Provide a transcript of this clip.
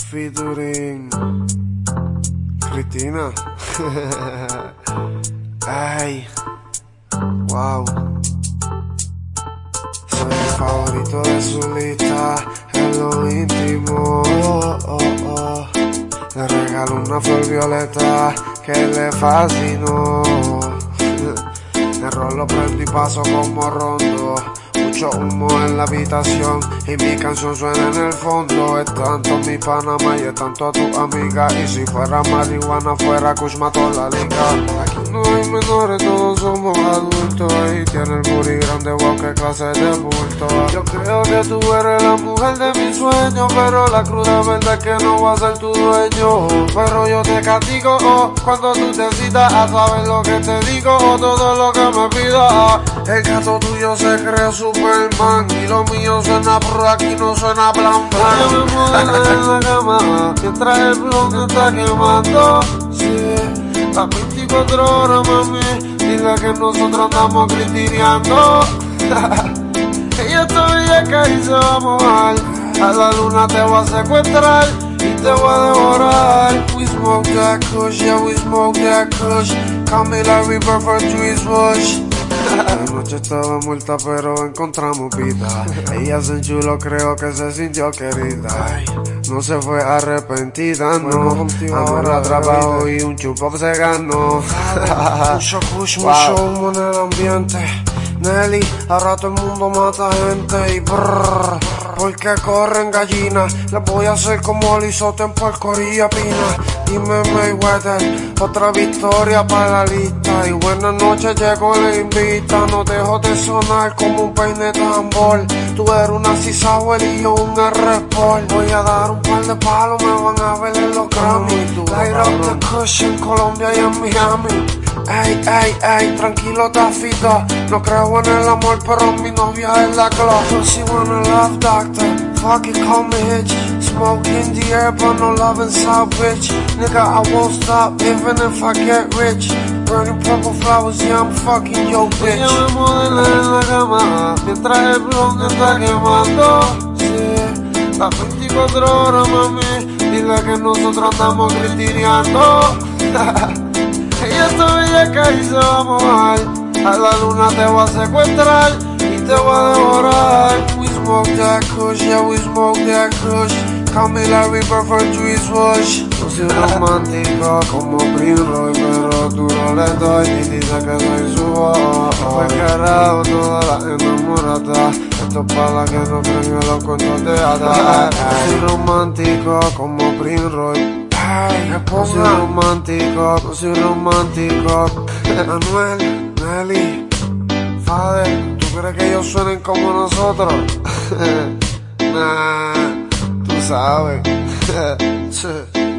featuring Cristina. Ay, wow. Soy el favorito de su lista, en lo íntimo. Le regalo una flor violeta que le fascinó. El rolo prendo y paso como rondo. Mucho humo en la habitación y mi canción suena en el fondo. Es tanto mi Panamá y es tanto tu amiga. Y si fuera marihuana fuera Kush mató la liga. Aquí no hay menores, todos somos adultos. Y tiene el booty grande, wow, qué clase de bulto. Yo creo que tú eres la mujer de mis sueños, pero la cruda verdad es que no voy a ser tu dueño. Pero yo te castigo, cuando tú decidas a saber lo que te digo, todo lo que me pidas. El gato tuyo se cree Superman y lo mío suena por aquí, no suena blan blan. Yo me muero en la cama mientras el blog está quemando. Sí, las 24 horas, mami, dile que nosotros andamos critineando. Ella está bellaca y se va a mojar. A la luna te voy a secuestrar y te voy a devorar. We smoke that kush, yeah, we smoke that kush. Call me like we prefer Juice Bush. La noche estaba muerta pero encontramos vida. Ella se enchuló, creo que se sintió querida. No se fue arrepentida, no. Ahora trabajo y un chupo se ganó. Mucho kush, mucho humo en el ambiente. Nelly, ahora todo el mundo mata gente y brrr, porque corren gallinas. Les voy a hacer como lo hizo Tempo al Corilla Pina. Dime Mayweather, otra victoria para la lista. Y buenas noches, llego le invita. No dejo de sonar como un peine tambor. Tú eres una Cisauer y yo un R-Sport. Voy a dar un par de palos, me van a ver en los Grammy. Light up the kush en Colombia y en Miami. Ey, ey, ey, tranquilo Tafita. No creo en el amor, pero mi novia es la glow. She wanna love doctor, fuck it, call me Hitch. Smoke in the air, but no love inside, bitch. Nigga, I won't stop, even if I get rich. Burning purple flowers, yeah, I'm fucking your bitch. Ella me modela en la cama, mientras el blog está quemando. Sí, las 24 horas, mami, dile que nosotros andamos critineando. Ella está bellaca y se va a mojar. A la luna te voy a secuestrar y te voy a devorar. We smoke that kush, yeah, we smoke that kush. Call me like we prefer Juice Bush. No soy romántico como Primroy, pero duro le doy y dice que soy su voz. Pues carajo, todas las enamoradas. Esto es para las que no creen en los cuentos de hadas. No soy romántico como Primroy. No soy romántico, no soy romántico. Anuel, Nelly, Fader, ¿tú crees que ellos suenen como nosotros? Nah, tú sabes.